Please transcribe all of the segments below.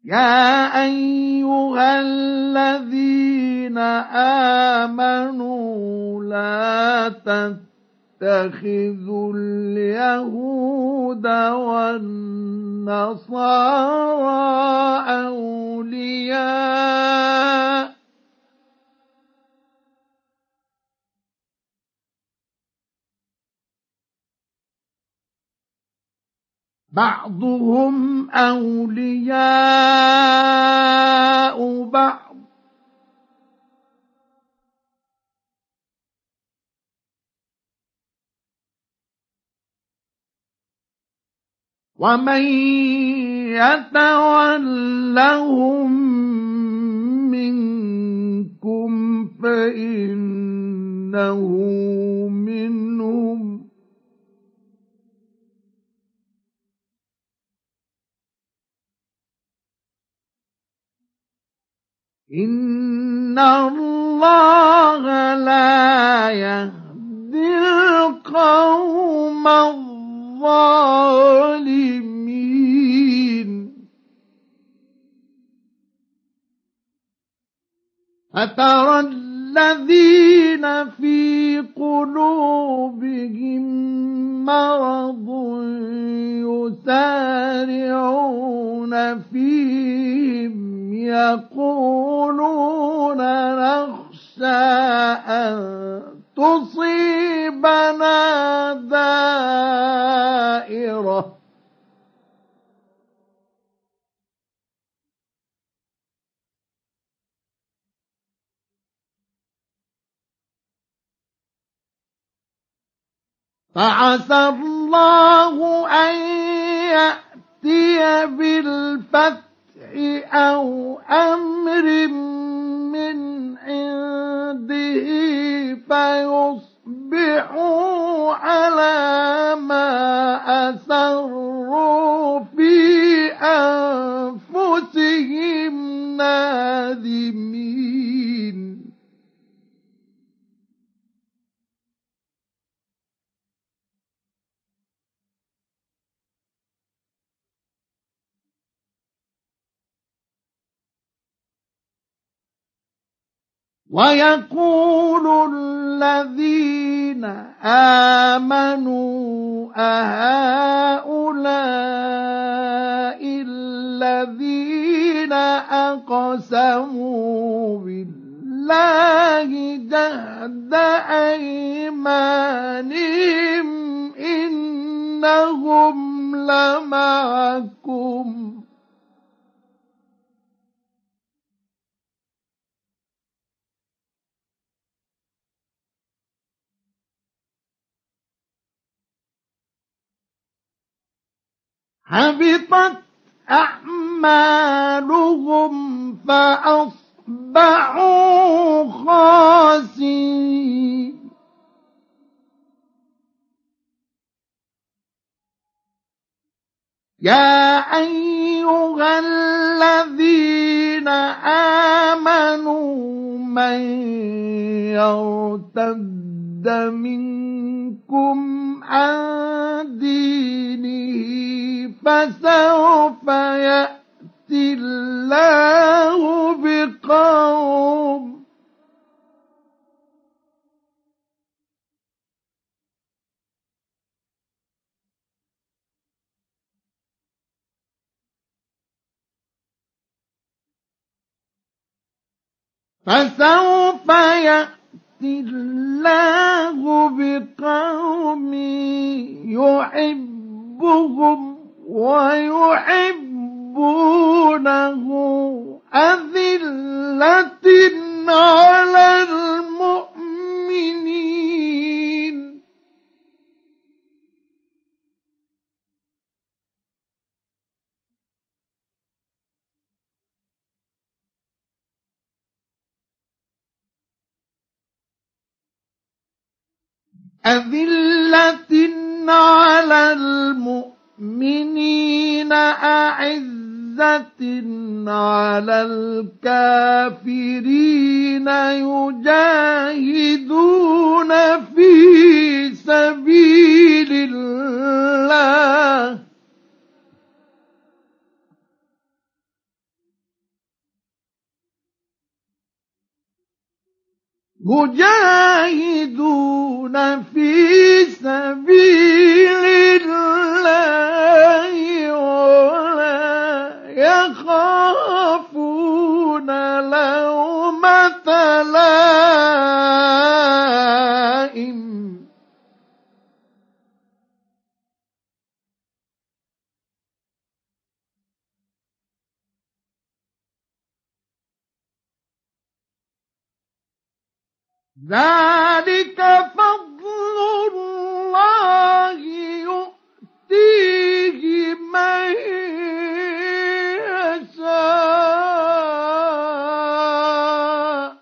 يا أيها الذين آمنوا لا تتخذوا اليهود والنصارى أولياء بعضهم أولياء بعض ومن يتولهم منكم فإنه منهم إن الله لا يهدي القوم الظالمين فترى الذين في قلوبهم مرض يسارعون فيهم يقولون نخشى أن تصيبنا دائرة فعسى الله أن يأتي بالفتح أو أمر من عنده فيصبحوا على ما أسروا في أنفسهم نادمين ويقول الذين آمنوا أهؤلاء الذين أقسموا بالله جهد أيمانهم إنهم لمعكم حبطت أعمالهم فأصبحوا خاسرين يا أيها الذين آمنوا من يرتد منكم عن دينه فسوف يأتي الله بقوم فسوف يأتي الله بقوم يحبهم ويحبونه أذلة على المؤمنين أذلة على المؤمنين أعزة على الكافرين يجاهدون في سبيل الله يجاهدون في سبيل الله ولا يخافون لومة لائم ذلك فضل الله يؤتيه من يشاء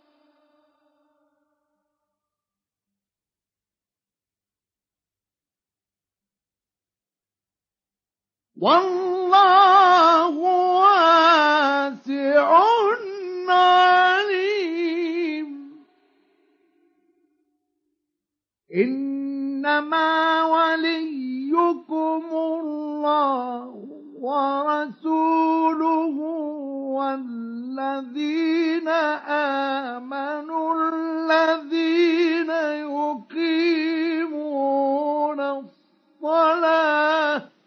والله واسع عليم إنما وليكم الله ورسوله والذين آمنوا الذين يقيمون الصلاة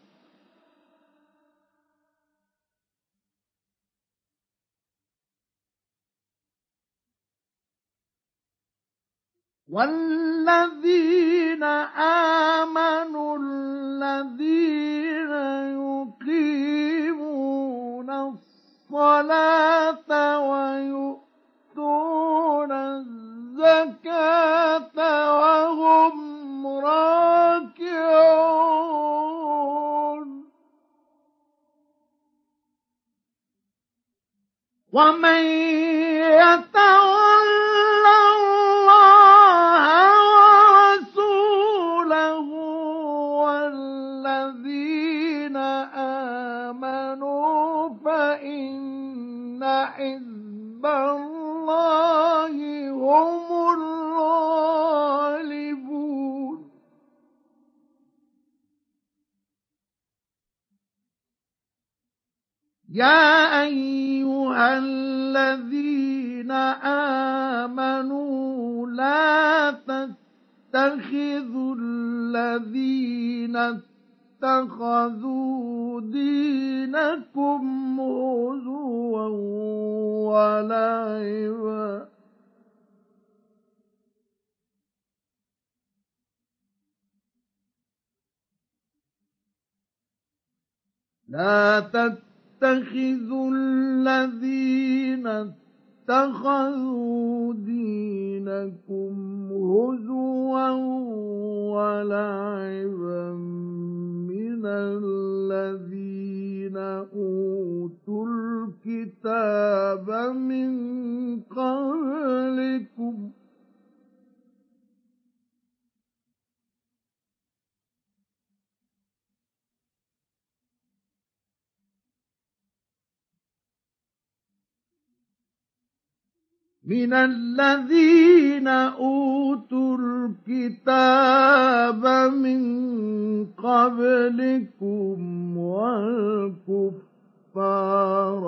والذين آمنوا الذين يقيمون الصلاة ويؤتون الزكاة وهم راكعون ومن يتول الله ورسوله والذين آمنوا فإن حزب الله هم الغالبون يا أيها الذين آمنوا لا تتخذوا الذين اتخذوا دينكم هزوا ولعبا لا تتخذوا الذين اتخذوا دينكم هزوا ولعبا من الذين أوتوا الكتاب من قبلكم والكفار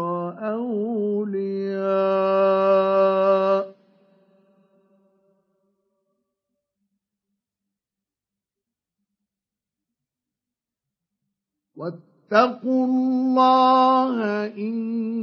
أولياء واتقوا الله إن